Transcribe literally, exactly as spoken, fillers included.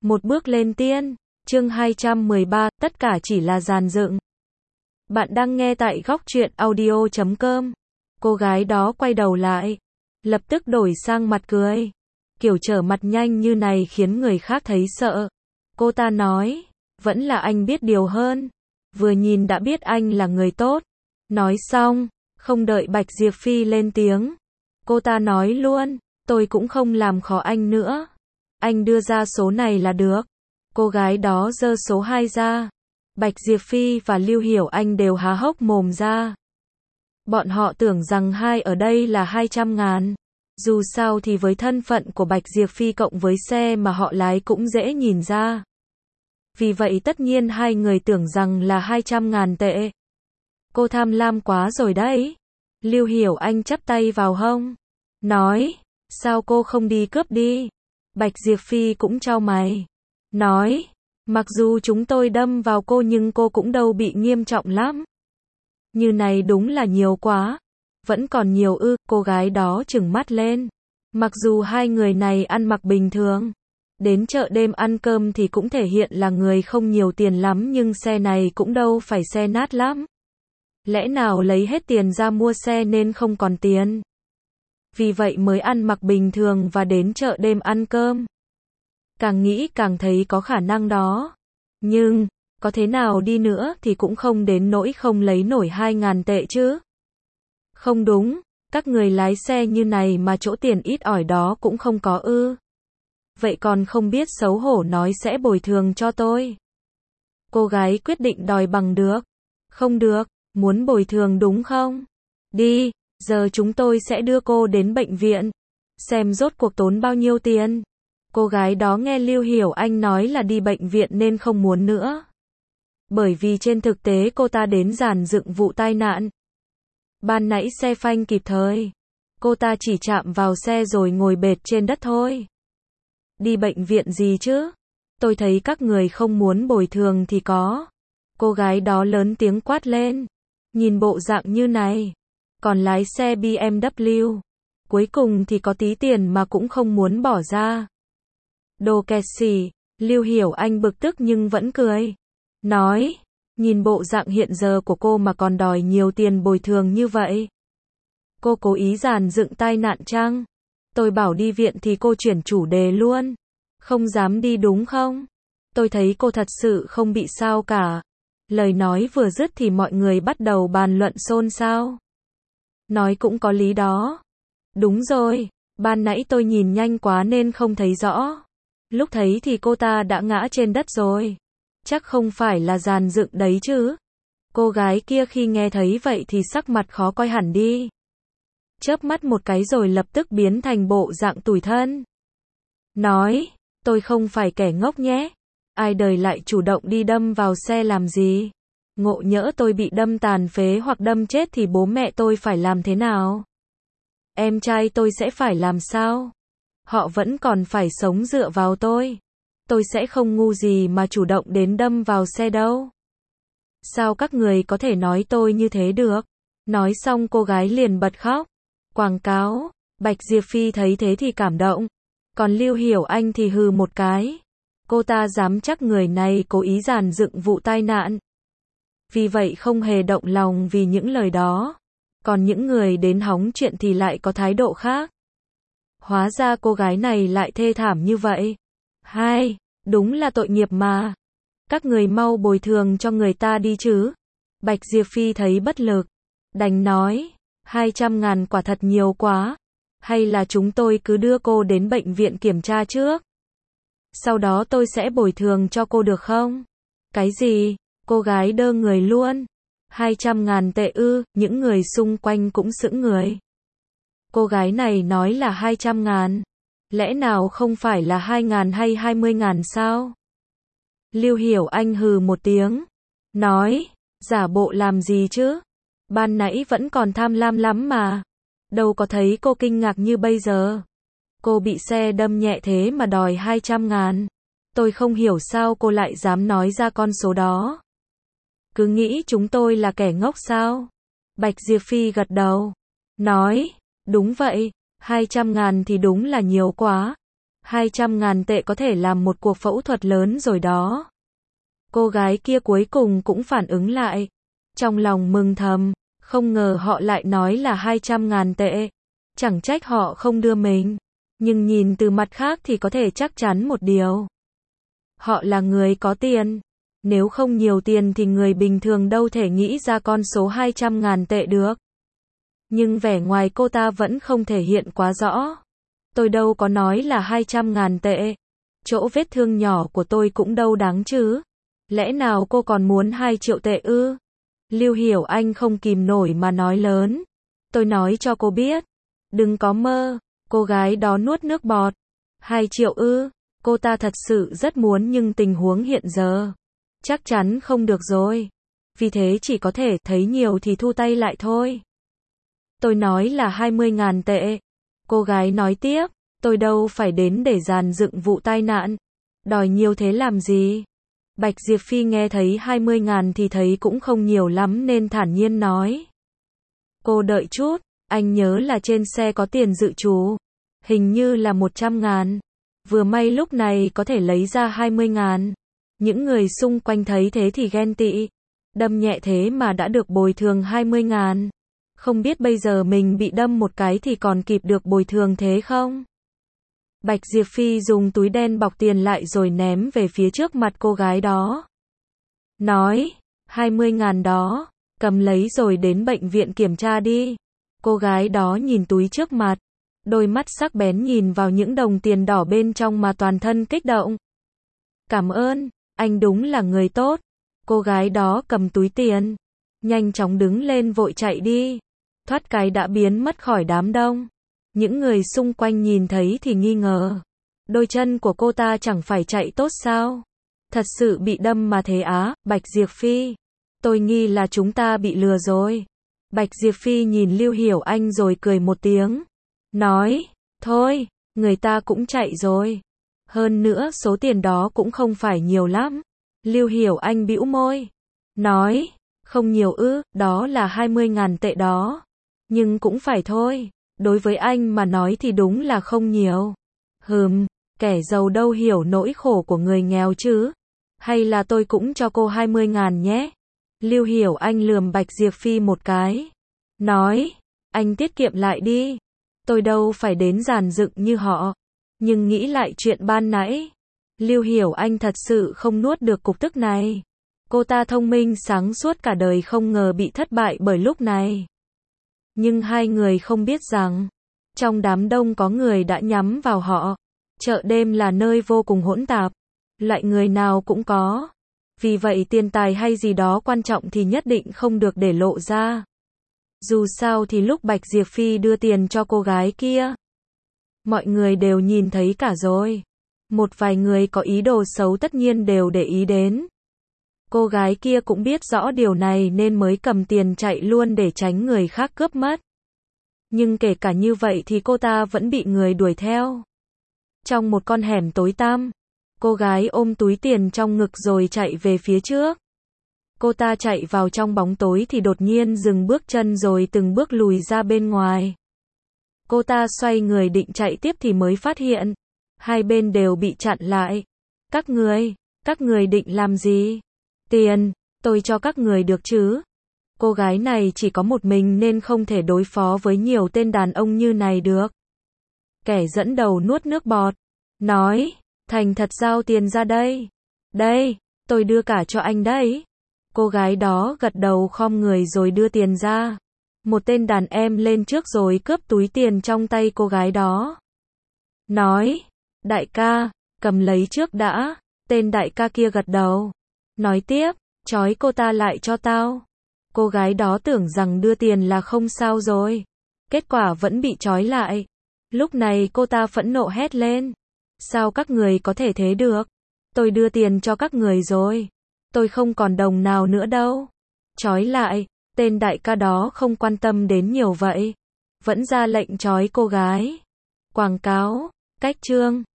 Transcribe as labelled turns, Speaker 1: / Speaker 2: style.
Speaker 1: Một bước lên tiên, chương hai trăm mười ba, tất cả chỉ là dàn dựng. Bạn đang nghe tại góc truyện audio chấm com. Cô gái đó quay đầu lại, lập tức đổi sang mặt cười. Kiểu trở mặt nhanh như này khiến người khác thấy sợ. Cô ta nói, vẫn là anh biết điều hơn. Vừa nhìn đã biết anh là người tốt. Nói xong, không đợi Bạch Diệp Phi lên tiếng. Cô ta nói luôn, tôi cũng không làm khó anh nữa. Anh đưa ra số này là được. Cô gái đó giơ số hai ra. Bạch Diệp Phi và Lưu Hiểu Anh đều há hốc mồm ra. Bọn họ tưởng rằng hai ở đây là hai trăm ngàn. Dù sao thì với thân phận của Bạch Diệp Phi cộng với xe mà họ lái cũng dễ nhìn ra. Vì vậy tất nhiên hai người tưởng rằng là hai trăm ngàn tệ. Cô tham lam quá rồi đấy. Lưu Hiểu Anh chắp tay vào hông. Nói, sao cô không đi cướp đi? Bạch Diệp Phi cũng chau mày. Nói, mặc dù chúng tôi đâm vào cô nhưng cô cũng đâu bị nghiêm trọng lắm. Như này đúng là nhiều quá. Vẫn còn nhiều ư, cô gái đó trừng mắt lên. Mặc dù hai người này ăn mặc bình thường. Đến chợ đêm ăn cơm thì cũng thể hiện là người không nhiều tiền lắm nhưng xe này cũng đâu phải xe nát lắm. Lẽ nào lấy hết tiền ra mua xe nên không còn tiền? Vì vậy mới ăn mặc bình thường và đến chợ đêm ăn cơm. Càng nghĩ càng thấy có khả năng đó. Nhưng, có thế nào đi nữa thì cũng không đến nỗi không lấy nổi hai ngàn tệ chứ. Không đúng, các người lái xe như này mà chỗ tiền ít ỏi đó cũng không có ư. Vậy còn không biết xấu hổ nói sẽ bồi thường cho tôi. Cô gái quyết định đòi bằng được. Không được, muốn bồi thường đúng không? Đi, giờ chúng tôi sẽ đưa cô đến bệnh viện. Xem rốt cuộc tốn bao nhiêu tiền. Cô gái đó nghe Lưu Hiểu Anh nói là đi bệnh viện nên không muốn nữa. Bởi vì trên thực tế cô ta đến dàn dựng vụ tai nạn. Ban nãy xe phanh kịp thời. Cô ta chỉ chạm vào xe rồi ngồi bệt trên đất thôi. Đi bệnh viện gì chứ? Tôi thấy các người không muốn bồi thường thì có. Cô gái đó lớn tiếng quát lên. Nhìn bộ dạng như này. Còn lái xe B M W. Cuối cùng thì có tí tiền mà cũng không muốn bỏ ra. Đồ kẹt xỉ. Lưu Hiểu Anh bực tức nhưng vẫn cười. Nói, nhìn bộ dạng hiện giờ của cô mà còn đòi nhiều tiền bồi thường như vậy. Cô cố ý dàn dựng tai nạn chăng? Tôi bảo đi viện thì cô chuyển chủ đề luôn. Không dám đi đúng không? Tôi thấy cô thật sự không bị sao cả. Lời nói vừa dứt thì mọi người bắt đầu bàn luận xôn xao. Nói cũng có lý đó. Đúng rồi, ban nãy tôi nhìn nhanh quá nên không thấy rõ. Lúc thấy thì cô ta đã ngã trên đất rồi. Chắc không phải là dàn dựng đấy chứ. Cô gái kia khi nghe thấy vậy thì sắc mặt khó coi hẳn đi. Chớp mắt một cái rồi lập tức biến thành bộ dạng tủi thân. Nói, tôi không phải kẻ ngốc nhé. Ai đời lại chủ động đi đâm vào xe làm gì? Ngộ nhỡ tôi bị đâm tàn phế hoặc đâm chết thì bố mẹ tôi phải làm thế nào? Em trai tôi sẽ phải làm sao? Họ vẫn còn phải sống dựa vào tôi. Tôi sẽ không ngu gì mà chủ động đến đâm vào xe đâu. Sao các người có thể nói tôi như thế được? Nói xong cô gái liền bật khóc. Quảng cáo. Bạch Diệp Phi thấy thế thì cảm động. Còn Lưu Hiểu Anh thì hừ một cái. Cô ta dám chắc người này cố ý dàn dựng vụ tai nạn. Vì vậy không hề động lòng vì những lời đó. Còn những người đến hóng chuyện thì lại có thái độ khác. Hóa ra cô gái này lại thê thảm như vậy. Hai, đúng là tội nghiệp mà. Các người mau bồi thường cho người ta đi chứ. Bạch Diệp Phi thấy bất lực. Đành nói, hai trăm ngàn quả thật nhiều quá. Hay là chúng tôi cứ đưa cô đến bệnh viện kiểm tra trước. Sau đó tôi sẽ bồi thường cho cô được không? Cái gì? Cô gái đơ người luôn. hai trăm ngàn tệ ư, những người xung quanh cũng sững người. Cô gái này nói là hai trăm ngàn. Lẽ nào không phải là hai ngàn hay hai mươi ngàn sao? Lưu Hiểu Anh hừ một tiếng. Nói, giả bộ làm gì chứ? Ban nãy vẫn còn tham lam lắm mà. Đâu có thấy cô kinh ngạc như bây giờ. Cô bị xe đâm nhẹ thế mà đòi hai trăm ngàn. Tôi không hiểu sao cô lại dám nói ra con số đó. Cứ nghĩ chúng tôi là kẻ ngốc sao? Bạch Diệp Phi gật đầu. Nói, đúng vậy, hai trăm ngàn thì đúng là nhiều quá. hai trăm ngàn tệ có thể làm một cuộc phẫu thuật lớn rồi đó. Cô gái kia cuối cùng cũng phản ứng lại. Trong lòng mừng thầm, không ngờ họ lại nói là hai trăm ngàn tệ. Chẳng trách họ không đưa mình. Nhưng nhìn từ mặt khác thì có thể chắc chắn một điều. Họ là người có tiền. Nếu không nhiều tiền thì người bình thường đâu thể nghĩ ra con số hai trăm ngàn tệ được. Nhưng vẻ ngoài cô ta vẫn không thể hiện quá rõ. Tôi đâu có nói là hai trăm ngàn tệ. Chỗ vết thương nhỏ của tôi cũng đâu đáng chứ. Lẽ nào cô còn muốn hai triệu tệ ư? Lưu Hiểu Anh không kìm nổi mà nói lớn. Tôi nói cho cô biết. Đừng có mơ. Cô gái đó nuốt nước bọt. hai triệu ư? Cô ta thật sự rất muốn nhưng tình huống hiện giờ. Chắc chắn không được rồi. Vì thế chỉ có thể thấy nhiều thì thu tay lại thôi. Tôi nói là hai mươi ngàn tệ. Cô gái nói tiếp. Tôi đâu phải đến để dàn dựng vụ tai nạn. Đòi nhiều thế làm gì? Bạch Diệp Phi nghe thấy hai mươi ngàn thì thấy cũng không nhiều lắm nên thản nhiên nói. Cô đợi chút, anh nhớ là trên xe có tiền dự trù. Hình như là một trăm ngàn. Vừa may lúc này có thể lấy ra hai mươi ngàn. Những người xung quanh thấy thế thì ghen tị. Đâm nhẹ thế mà đã được bồi thường hai mươi ngàn. Không biết bây giờ mình bị đâm một cái thì còn kịp được bồi thường thế không? Bạch Diệp Phi dùng túi đen bọc tiền lại rồi ném về phía trước mặt cô gái đó. Nói, hai mươi ngàn đó, cầm lấy rồi đến bệnh viện kiểm tra đi. Cô gái đó nhìn túi trước mặt, đôi mắt sắc bén nhìn vào những đồng tiền đỏ bên trong mà toàn thân kích động. Cảm ơn, anh đúng là người tốt. Cô gái đó cầm túi tiền, nhanh chóng đứng lên vội chạy đi. Thoát cái đã biến mất khỏi đám đông. Những người xung quanh nhìn thấy thì nghi ngờ. Đôi chân của cô ta chẳng phải chạy tốt sao? Thật sự bị đâm mà thế á, Bạch Diệp Phi. Tôi nghi là chúng ta bị lừa rồi. Bạch Diệp Phi nhìn Lưu Hiểu Anh rồi cười một tiếng. Nói, thôi, người ta cũng chạy rồi. Hơn nữa số tiền đó cũng không phải nhiều lắm. Lưu Hiểu Anh bĩu môi. Nói, không nhiều ư, đó là hai mươi ngàn tệ đó. Nhưng cũng phải thôi. Đối với anh mà nói thì đúng là không nhiều. Hừm, kẻ giàu đâu hiểu nỗi khổ của người nghèo chứ. Hay là tôi cũng cho cô hai mươi ngàn nhé. Lưu Hiểu Anh lườm Bạch Diệp Phi một cái. Nói, anh tiết kiệm lại đi. Tôi đâu phải đến dàn dựng như họ. Nhưng nghĩ lại chuyện ban nãy. Lưu Hiểu Anh thật sự không nuốt được cục tức này. Cô ta thông minh sáng suốt cả đời không ngờ bị thất bại bởi lúc này. Nhưng hai người không biết rằng, trong đám đông có người đã nhắm vào họ. Chợ đêm là nơi vô cùng hỗn tạp, loại người nào cũng có. Vì vậy tiền tài hay gì đó quan trọng thì nhất định không được để lộ ra. Dù sao thì lúc Bạch Diệp Phi đưa tiền cho cô gái kia, mọi người đều nhìn thấy cả rồi. Một vài người có ý đồ xấu tất nhiên đều để ý đến. Cô gái kia cũng biết rõ điều này nên mới cầm tiền chạy luôn để tránh người khác cướp mất. Nhưng kể cả như vậy thì cô ta vẫn bị người đuổi theo. Trong một con hẻm tối tăm, cô gái ôm túi tiền trong ngực rồi chạy về phía trước. Cô ta chạy vào trong bóng tối thì đột nhiên dừng bước chân rồi từng bước lùi ra bên ngoài. Cô ta xoay người định chạy tiếp thì mới phát hiện, hai bên đều bị chặn lại. Các người, các người định làm gì? Tiền, tôi cho các người được chứ? Cô gái này chỉ có một mình nên không thể đối phó với nhiều tên đàn ông như này được. Kẻ dẫn đầu nuốt nước bọt, nói, thành thật giao tiền ra đây. Đây, tôi đưa cả cho anh đấy. Cô gái đó gật đầu khom người rồi đưa tiền ra. Một tên đàn em lên trước rồi cướp túi tiền trong tay cô gái đó. Nói, đại ca, cầm lấy trước đã. Tên đại ca kia gật đầu. Nói tiếp, trói cô ta lại cho tao. Cô gái đó tưởng rằng đưa tiền là không sao rồi. Kết quả vẫn bị trói lại. Lúc này cô ta phẫn nộ hét lên. Sao các người có thể thế được? Tôi đưa tiền cho các người rồi. Tôi không còn đồng nào nữa đâu. Trói lại, tên đại ca đó không quan tâm đến nhiều vậy. Vẫn ra lệnh trói cô gái. Quảng cáo, cách chương.